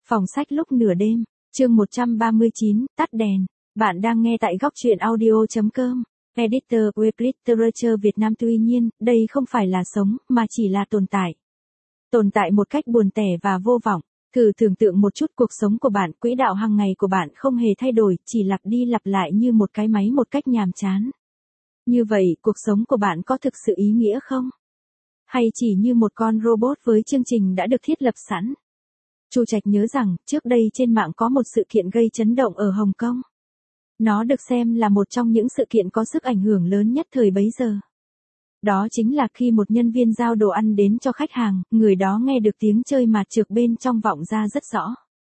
Phòng sách lúc nửa đêm, chương 139, tắt đèn. Bạn đang nghe tại góc truyện audio.com. Editor Web Literature Việt Nam. Tuy nhiên, đây không phải là sống, mà chỉ là tồn tại. Tồn tại một cách buồn tẻ và vô vọng. Thử tưởng tượng một chút cuộc sống của bạn, quỹ đạo hàng ngày của bạn không hề thay đổi, chỉ lặp đi lặp lại như một cái máy một cách nhàm chán. Như vậy, cuộc sống của bạn có thực sự ý nghĩa không? Hay chỉ như một con robot với chương trình đã được thiết lập sẵn? Chu Trạch nhớ rằng, trước đây trên mạng có một sự kiện gây chấn động ở Hồng Kông. Nó được xem là một trong những sự kiện có sức ảnh hưởng lớn nhất thời bấy giờ. Đó chính là khi một nhân viên giao đồ ăn đến cho khách hàng, người đó nghe được tiếng chơi mạt trược bên trong vọng ra rất rõ.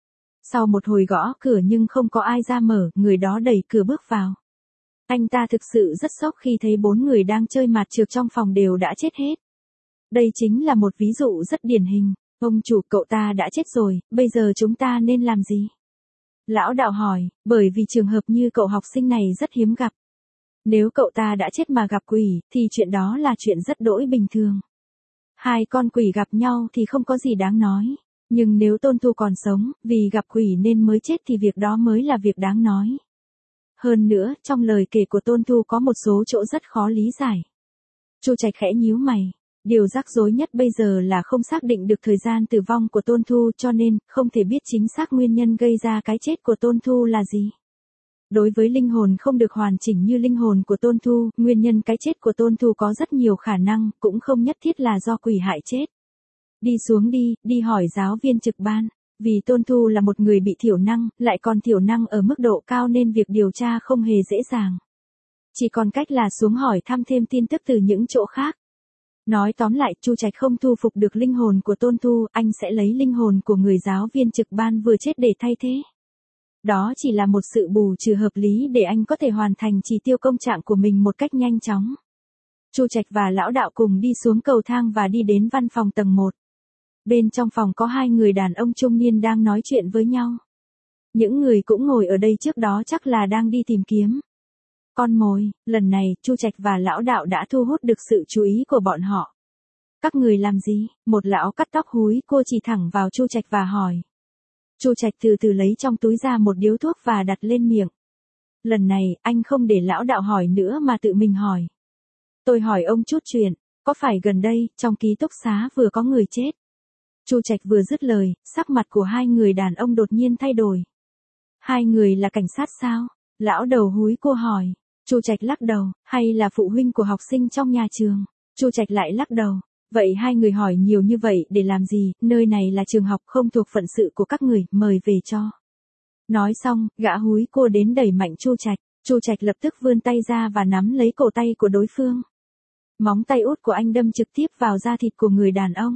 Sau một hồi gõ cửa nhưng không có ai ra mở, người đó đẩy cửa bước vào. Anh ta thực sự rất sốc khi thấy 4 người đang chơi mạt trược trong phòng đều đã chết hết. Đây chính là một ví dụ rất điển hình. Ông chủ, cậu ta đã chết rồi, bây giờ chúng ta nên làm gì? Lão đạo hỏi, bởi vì trường hợp như cậu học sinh này rất hiếm gặp. Nếu cậu ta đã chết mà gặp quỷ, thì chuyện đó là chuyện rất đỗi bình thường. Hai con quỷ gặp nhau thì không có gì đáng nói. Nhưng nếu Tôn Thu còn sống, vì gặp quỷ nên mới chết thì việc đó mới là việc đáng nói. Hơn nữa, trong lời kể của Tôn Thu có một số chỗ rất khó lý giải. Chu Trạch khẽ nhíu mày. Điều rắc rối nhất bây giờ là không xác định được thời gian tử vong của Tôn Thu, cho nên không thể biết chính xác nguyên nhân gây ra cái chết của Tôn Thu là gì. Đối với linh hồn không được hoàn chỉnh như linh hồn của Tôn Thu, nguyên nhân cái chết của Tôn Thu có rất nhiều khả năng, cũng không nhất thiết là do quỷ hại chết. Đi xuống đi hỏi giáo viên trực ban. Vì Tôn Thu là một người bị thiểu năng, lại còn thiểu năng ở mức độ cao nên việc điều tra không hề dễ dàng. Chỉ còn cách là xuống hỏi thăm thêm tin tức từ những chỗ khác. Nói tóm lại, Chu Trạch không thu phục được linh hồn của Tôn Thu, anh sẽ lấy linh hồn của người giáo viên trực ban vừa chết để thay thế. Đó chỉ là một sự bù trừ hợp lý để anh có thể hoàn thành chỉ tiêu công trạng của mình một cách nhanh chóng. Chu Trạch và lão đạo cùng đi xuống cầu thang và đi đến văn phòng tầng 1. Bên trong phòng có 2 người đàn ông trung niên đang nói chuyện với nhau. Những người cũng ngồi ở đây trước đó chắc là đang đi tìm kiếm con mồi. Lần này, Chu Trạch và lão đạo đã thu hút được sự chú ý của bọn họ. Các người làm gì? Một lão cắt tóc húi cô chỉ thẳng vào Chu Trạch và hỏi. Chu Trạch từ từ lấy trong túi ra một điếu thuốc và đặt lên miệng. Lần này, anh không để lão đạo hỏi nữa mà tự mình hỏi. Tôi hỏi ông chút chuyện, có phải gần đây, trong ký túc xá vừa có người chết? Chu Trạch vừa dứt lời, sắc mặt của 2 người đàn ông đột nhiên thay đổi. 2 người là cảnh sát sao? Lão đầu húi cô hỏi. Chu Trạch lắc đầu, hay là phụ huynh của học sinh trong nhà trường? Chu Trạch lại lắc đầu. Vậy 2 người hỏi nhiều như vậy để làm gì, nơi này là trường học không thuộc phận sự của các người, mời về cho. Nói xong, gã húi cô đến đẩy mạnh Chu Trạch. Chu Trạch lập tức vươn tay ra và nắm lấy cổ tay của đối phương. Móng tay út của anh đâm trực tiếp vào da thịt của người đàn ông.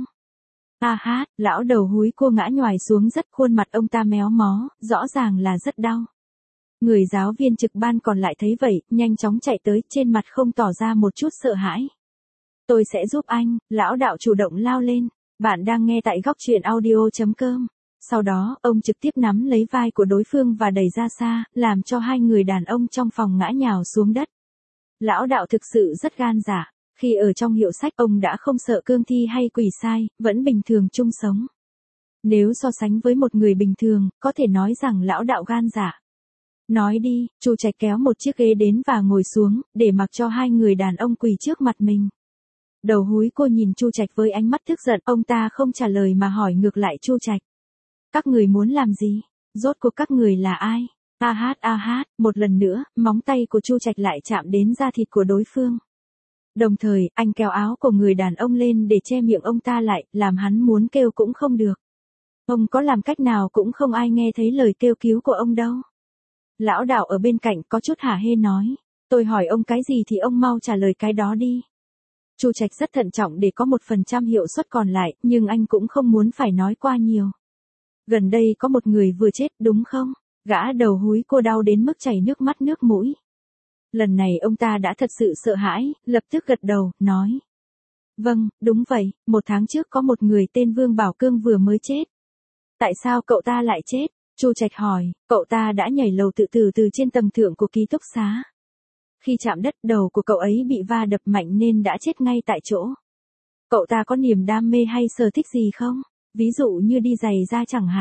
Lão đầu húi cô ngã nhoài xuống rất, khuôn mặt ông ta méo mó, rõ ràng là rất đau. Người giáo viên trực ban còn lại thấy vậy, nhanh chóng chạy tới, trên mặt không tỏ ra một chút sợ hãi. Tôi sẽ giúp anh, lão đạo chủ động lao lên. Bạn đang nghe tại góc truyện audio.com. Sau đó, ông trực tiếp nắm lấy vai của đối phương và đẩy ra xa, làm cho 2 người đàn ông trong phòng ngã nhào xuống đất. Lão đạo thực sự rất gan dạ. Khi ở trong hiệu sách, ông đã không sợ cương thi hay quỷ sai, vẫn bình thường chung sống. Nếu so sánh với một người bình thường, có thể nói rằng lão đạo gan dạ. Nói đi, Chu Trạch kéo một chiếc ghế đến và ngồi xuống, để mặc cho 2 người đàn ông quỳ trước mặt mình. Đầu húi cô nhìn Chu Trạch với ánh mắt tức giận, ông ta không trả lời mà hỏi ngược lại Chu Trạch. Các người muốn làm gì? Rốt cuộc các người là ai? Một lần nữa, móng tay của Chu Trạch lại chạm đến da thịt của đối phương. Đồng thời, anh kéo áo của người đàn ông lên để che miệng ông ta lại, làm hắn muốn kêu cũng không được. Ông có làm cách nào cũng không ai nghe thấy lời kêu cứu của ông đâu. Lão đạo ở bên cạnh có chút hả hê nói. Tôi hỏi ông cái gì thì ông mau trả lời cái đó đi. Chu Trạch rất thận trọng để có 1% hiệu suất còn lại, nhưng anh cũng không muốn phải nói qua nhiều. Gần đây có một người vừa chết, đúng không? Gã đầu húi cô đau đến mức chảy nước mắt nước mũi. Lần này ông ta đã thật sự sợ hãi, lập tức gật đầu, nói. Vâng, đúng vậy, 1 tháng trước có một người tên Vương Bảo Cương vừa mới chết. Tại sao cậu ta lại chết? Chu Trạch hỏi, cậu ta đã nhảy lầu tự tử từ trên tầng thượng của ký túc xá. Khi chạm đất, đầu của cậu ấy bị va đập mạnh nên đã chết ngay tại chỗ. Cậu ta có niềm đam mê hay sở thích gì không? Ví dụ như đi giày da chẳng hạn.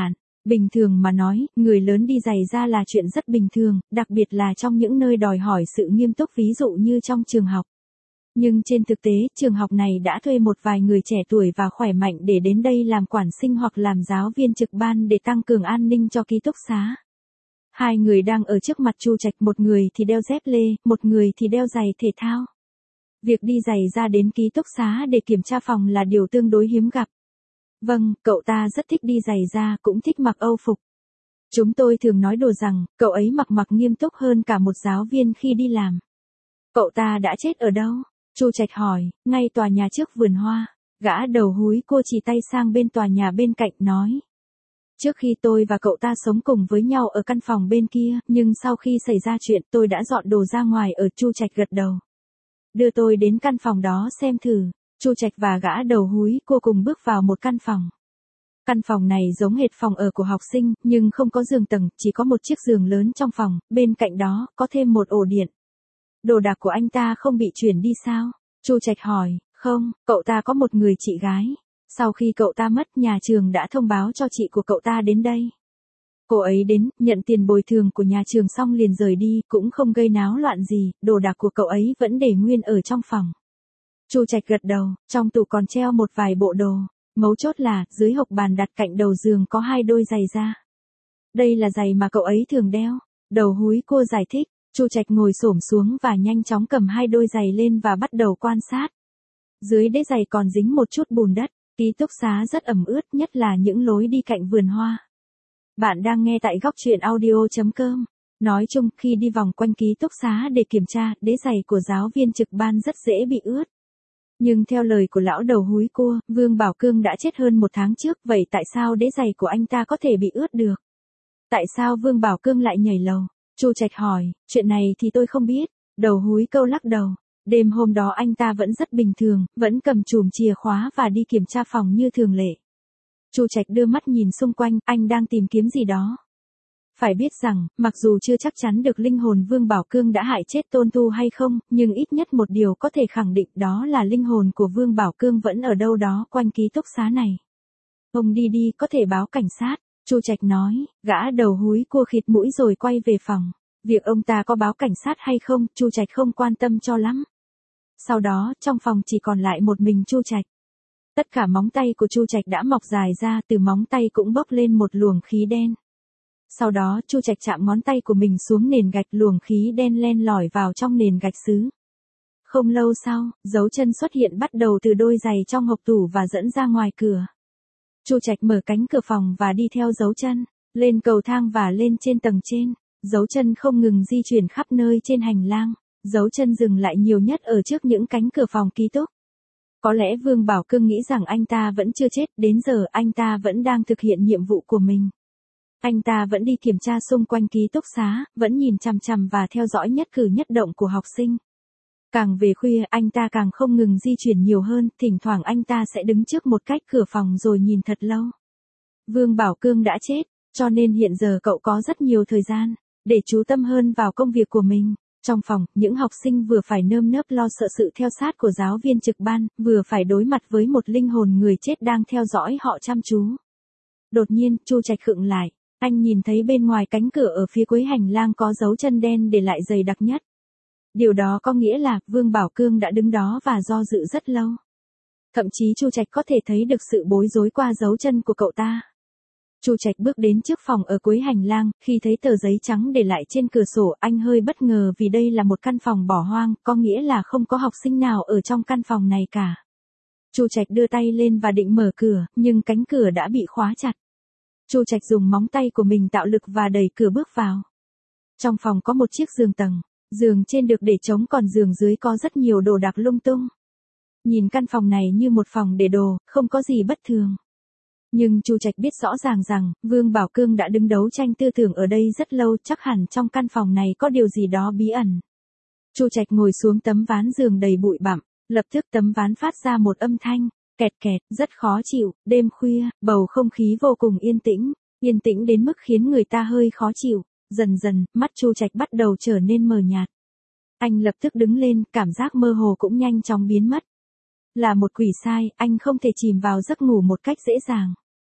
Bình thường mà nói, người lớn đi giày da là chuyện rất bình thường, đặc biệt là trong những nơi đòi hỏi sự nghiêm túc ví dụ như trong trường học. Nhưng trên thực tế, trường học này đã thuê một vài người trẻ tuổi và khỏe mạnh để đến đây làm quản sinh hoặc làm giáo viên trực ban để tăng cường an ninh cho ký túc xá. Hai người đang ở trước mặt Chu Trạch, một người thì đeo dép lê, một người thì đeo giày thể thao. Việc đi giày ra đến ký túc xá để kiểm tra phòng là điều tương đối hiếm gặp. Vâng, cậu ta rất thích đi giày da, cũng thích mặc Âu phục. Chúng tôi thường nói đùa rằng, cậu ấy mặc nghiêm túc hơn cả một giáo viên khi đi làm. Cậu ta đã chết ở đâu? Chu Trạch hỏi, ngay tòa nhà trước vườn hoa. Gã đầu húi cua chỉ tay sang bên tòa nhà bên cạnh nói. Trước khi tôi và cậu ta sống cùng với nhau ở căn phòng bên kia, nhưng sau khi xảy ra chuyện tôi đã dọn đồ ra ngoài ở. Chu Trạch gật đầu. Đưa tôi đến căn phòng đó xem thử. Chu Trạch và gã đầu húi cua cùng bước vào một căn phòng. Căn phòng này giống hệt phòng ở của học sinh, nhưng không có giường tầng, chỉ có một chiếc giường lớn trong phòng, bên cạnh đó, có thêm một ổ điện. Đồ đạc của anh ta không bị chuyển đi sao? Chu Trạch hỏi, không, cậu ta có một người chị gái. Sau khi cậu ta mất, nhà trường đã thông báo cho chị của cậu ta đến đây. Cô ấy đến, nhận tiền bồi thường của nhà trường xong liền rời đi, cũng không gây náo loạn gì, đồ đạc của cậu ấy vẫn để nguyên ở trong phòng. Chu Trạch gật đầu, trong tủ còn treo một vài bộ đồ. Mấu chốt là, dưới hộc bàn đặt cạnh đầu giường có hai đôi giày da. Đây là giày mà cậu ấy thường đeo. Đầu húi cô giải thích. Chu Trạch ngồi xổm xuống và nhanh chóng cầm hai đôi giày lên và bắt đầu quan sát. Dưới đế giày còn dính một chút bùn đất, ký túc xá rất ẩm ướt, nhất là những lối đi cạnh vườn hoa. Bạn đang nghe tại góc truyện audio.com. Nói chung, khi đi vòng quanh ký túc xá để kiểm tra, đế giày của giáo viên trực ban rất dễ bị ướt. Nhưng theo lời của lão đầu húi cua, Vương Bảo Cương đã chết hơn một tháng trước, vậy tại sao đế giày của anh ta có thể bị ướt được? Tại sao Vương Bảo Cương lại nhảy lầu? Chu Trạch hỏi, chuyện này thì tôi không biết. Đầu húi câu lắc đầu. Đêm hôm đó anh ta vẫn rất bình thường, vẫn cầm chùm chìa khóa và đi kiểm tra phòng như thường lệ. Chu Trạch đưa mắt nhìn xung quanh, anh đang tìm kiếm gì đó. Phải biết rằng, mặc dù chưa chắc chắn được linh hồn Vương Bảo Cương đã hại chết Tôn Tu hay không, nhưng ít nhất một điều có thể khẳng định đó là linh hồn của Vương Bảo Cương vẫn ở đâu đó quanh ký túc xá này. Ông đi, có thể báo cảnh sát. Chu Trạch nói, gã đầu húi cua khịt mũi rồi quay về phòng. Việc ông ta có báo cảnh sát hay không, Chu Trạch không quan tâm cho lắm. Sau đó, trong phòng chỉ còn lại một mình Chu Trạch. Tất cả móng tay của Chu Trạch đã mọc dài ra, từ móng tay cũng bốc lên một luồng khí đen. Sau đó, Chu Trạch chạm ngón tay của mình xuống nền gạch, luồng khí đen len lỏi vào trong nền gạch sứ. Không lâu sau, dấu chân xuất hiện bắt đầu từ đôi giày trong hộc tủ và dẫn ra ngoài cửa. Chu Trạch mở cánh cửa phòng và đi theo dấu chân, lên cầu thang và lên trên tầng trên. Dấu chân không ngừng di chuyển khắp nơi trên hành lang. Dấu chân dừng lại nhiều nhất ở trước những cánh cửa phòng ký túc. Có lẽ Vương Bảo Cương nghĩ rằng anh ta vẫn chưa chết, đến giờ anh ta vẫn đang thực hiện nhiệm vụ của mình. Anh ta vẫn đi kiểm tra xung quanh ký túc xá, vẫn nhìn chằm chằm và theo dõi nhất cử nhất động của học sinh. Càng về khuya anh ta càng không ngừng di chuyển nhiều hơn, thỉnh thoảng anh ta sẽ đứng trước một cách cửa phòng rồi nhìn thật lâu. Vương Bảo Cương đã chết, cho nên hiện giờ cậu có rất nhiều thời gian để chú tâm hơn vào công việc của mình. Trong phòng, những học sinh vừa phải nơm nớp lo sợ sự theo sát của giáo viên trực ban, vừa phải đối mặt với một linh hồn người chết đang theo dõi họ chăm chú. Đột nhiên, Chu Trạch khựng lại, anh nhìn thấy bên ngoài cánh cửa ở phía cuối hành lang có dấu chân đen để lại dày đặc nhất. Điều đó có nghĩa là Vương Bảo Cương đã đứng đó và do dự rất lâu. Thậm chí Chu Trạch có thể thấy được sự bối rối qua dấu chân của cậu ta. Chu Trạch bước đến trước phòng ở cuối hành lang, khi thấy tờ giấy trắng để lại trên cửa sổ, anh hơi bất ngờ vì đây là một căn phòng bỏ hoang, có nghĩa là không có học sinh nào ở trong căn phòng này cả. Chu Trạch đưa tay lên và định mở cửa, nhưng cánh cửa đã bị khóa chặt. Chu Trạch dùng móng tay của mình tạo lực và đẩy cửa bước vào. Trong phòng có một chiếc giường tầng, giường trên được để trống còn giường dưới có rất nhiều đồ đạc lung tung. Nhìn căn phòng này như một phòng để đồ, không có gì bất thường. Nhưng Chu Trạch biết rõ ràng rằng, Vương Bảo Cương đã đứng đấu tranh tư tưởng ở đây rất lâu, chắc hẳn trong căn phòng này có điều gì đó bí ẩn. Chu Trạch ngồi xuống tấm ván giường đầy bụi bặm, lập tức tấm ván phát ra một âm thanh, kẹt kẹt, rất khó chịu. Đêm khuya, bầu không khí vô cùng yên tĩnh đến mức khiến người ta hơi khó chịu. Dần dần, mắt Chu Trạch bắt đầu trở nên mờ nhạt. Anh lập tức đứng lên, cảm giác mơ hồ cũng nhanh chóng biến mất. Là một quỷ sai, anh không thể chìm vào giấc ngủ một cách dễ dàng.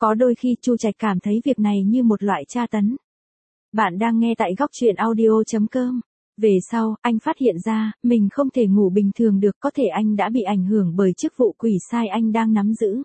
Có đôi khi Chu Trạch cảm thấy việc này như một loại tra tấn. Bạn đang nghe tại góc truyện audio.com. Về sau, anh phát hiện ra, mình không thể ngủ bình thường được, có thể anh đã bị ảnh hưởng bởi chức vụ quỷ sai anh đang nắm giữ.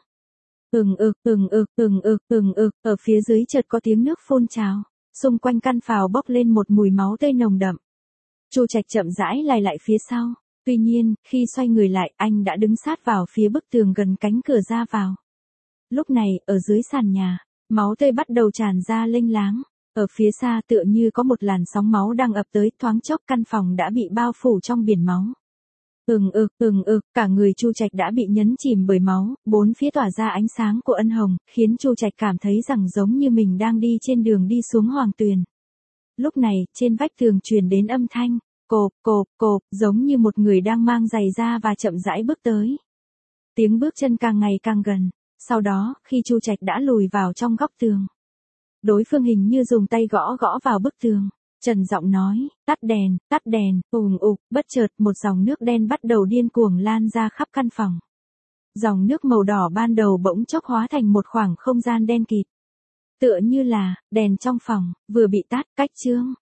Ở phía dưới chợt có tiếng nước phun trào, xung quanh căn phòng bốc lên một mùi máu tươi nồng đậm. Chu Trạch chậm rãi lùi lại phía sau, tuy nhiên, khi xoay người lại, anh đã đứng sát vào phía bức tường gần cánh cửa ra vào. Lúc này, ở dưới sàn nhà, máu tươi bắt đầu tràn ra lênh láng. Ở phía xa tựa như có một làn sóng máu đang ập tới, thoáng chốc căn phòng đã bị bao phủ trong biển máu. Cả người Chu Trạch đã bị nhấn chìm bởi máu, bốn phía tỏa ra ánh sáng của ân hồng, khiến Chu Trạch cảm thấy rằng giống như mình đang đi trên đường đi xuống hoàng tuyền. Lúc này, trên vách tường truyền đến âm thanh, cộp, giống như một người đang mang giày ra và chậm rãi bước tới. Tiếng bước chân càng ngày càng gần, sau đó, khi Chu Trạch đã lùi vào trong góc tường, đối phương hình như dùng tay gõ vào bức tường, trầm giọng nói, tắt đèn, bất chợt một dòng nước đen bắt đầu điên cuồng lan ra khắp căn phòng. Dòng nước màu đỏ ban đầu bỗng chốc hóa thành một khoảng không gian đen kịt. Tựa như là, đèn trong phòng, vừa bị tắt, cách chương.